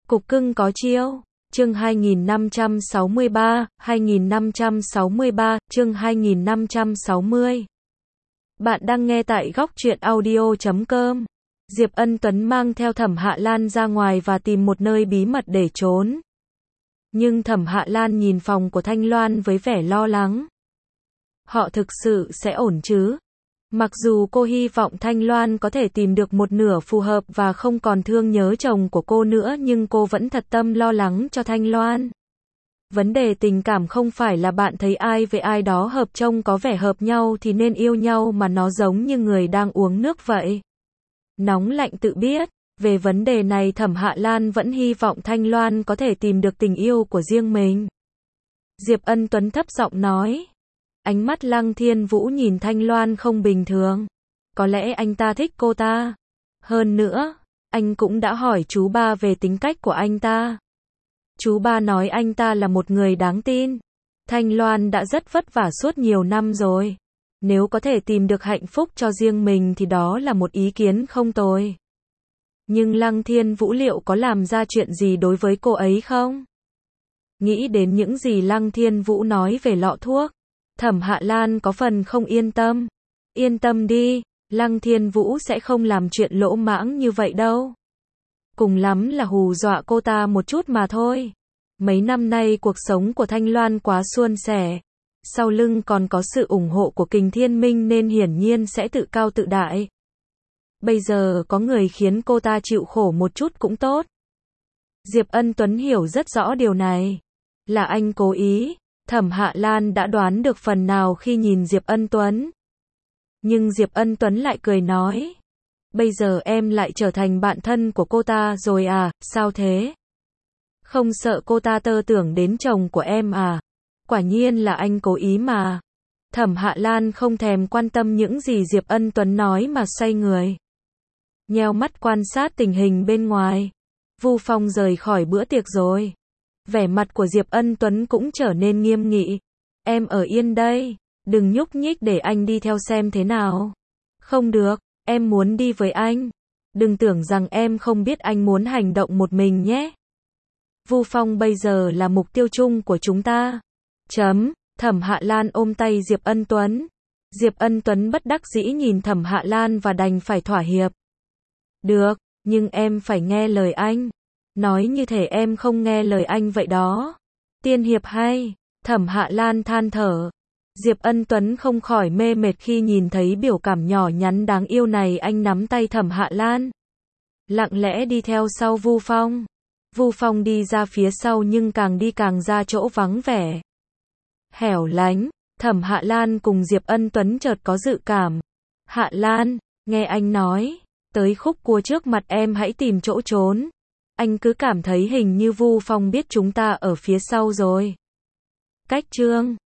Cục cưng có chiêu. Chương 2563, chương 2560. Bạn đang nghe tại góc truyện audio.com. Diệp Ân Tuấn mang theo Thẩm Hạ Lan ra ngoài và tìm một nơi bí mật để trốn. Nhưng Thẩm Hạ Lan nhìn phòng của Thanh Loan với vẻ lo lắng. Họ thực sự sẽ ổn chứ? Mặc dù cô hy vọng Thanh Loan có thể tìm được một nửa phù hợp và không còn thương nhớ chồng của cô nữa, nhưng cô vẫn thật tâm lo lắng cho Thanh Loan. Vấn đề tình cảm không phải là bạn thấy ai với ai đó hợp, trông có vẻ hợp nhau thì nên yêu nhau, mà nó giống như người đang uống nước vậy. Nóng lạnh tự biết. Về vấn đề này Thẩm Hạ Lan vẫn hy vọng Thanh Loan có thể tìm được tình yêu của riêng mình. Diệp Ân Tuấn thấp giọng nói. Ánh mắt Lăng Thiên Vũ nhìn Thanh Loan không bình thường. Có lẽ anh ta thích cô ta. Hơn nữa, anh cũng đã hỏi chú ba về tính cách của anh ta. Chú ba nói anh ta là một người đáng tin. Thanh Loan đã rất vất vả suốt nhiều năm rồi. Nếu có thể tìm được hạnh phúc cho riêng mình thì đó là một ý kiến không tồi. Nhưng Lăng Thiên Vũ liệu có làm ra chuyện gì đối với cô ấy không? Nghĩ đến những gì Lăng Thiên Vũ nói về lọ thuốc, Thẩm Hạ Lan có phần không yên tâm. Yên tâm đi, Lăng Thiên Vũ sẽ không làm chuyện lỗ mãng như vậy đâu. Cùng lắm là hù dọa cô ta một chút mà thôi. Mấy năm nay cuộc sống của Thanh Loan quá suôn sẻ. Sau lưng còn có sự ủng hộ của Kình Thiên Minh nên hiển nhiên sẽ tự cao tự đại. Bây giờ có người khiến cô ta chịu khổ một chút cũng tốt. Diệp Ân Tuấn hiểu rất rõ điều này. Là anh cố ý. Thẩm Hạ Lan đã đoán được phần nào khi nhìn Diệp Ân Tuấn. Nhưng Diệp Ân Tuấn lại cười nói. Bây giờ em lại trở thành bạn thân của cô ta rồi à, sao thế? Không sợ cô ta tơ tưởng đến chồng của em à? Quả nhiên là anh cố ý mà. Thẩm Hạ Lan không thèm quan tâm những gì Diệp Ân Tuấn nói mà xoay người. Nheo mắt quan sát tình hình bên ngoài. Vu Phong rời khỏi bữa tiệc rồi. Vẻ mặt của Diệp Ân Tuấn cũng trở nên nghiêm nghị. Em ở yên đây, đừng nhúc nhích để anh đi theo xem thế nào. Không được, em muốn đi với anh. Đừng tưởng rằng em không biết anh muốn hành động một mình nhé. Vu Phong bây giờ là mục tiêu chung của chúng ta. Thẩm Hạ Lan ôm tay Diệp Ân Tuấn. Diệp Ân Tuấn bất đắc dĩ nhìn Thẩm Hạ Lan và đành phải thỏa hiệp. Được, nhưng em phải nghe lời anh. Nói như thể em không nghe lời anh vậy đó. Tiên hiệp hay. Thẩm Hạ Lan than thở. Diệp Ân Tuấn không khỏi mê mệt khi nhìn thấy biểu cảm nhỏ nhắn đáng yêu này. Anh nắm tay Thẩm Hạ Lan, lặng lẽ đi theo sau Vu Phong. Vu Phong đi ra phía sau nhưng càng đi càng ra chỗ vắng vẻ, hẻo lánh. Thẩm Hạ Lan cùng Diệp Ân Tuấn chợt có dự cảm. Hạ Lan, nghe anh nói, tới khúc cua trước mặt em hãy tìm chỗ trốn. Anh cứ cảm thấy hình như Vu Phong biết chúng ta ở phía sau rồi. Cách chương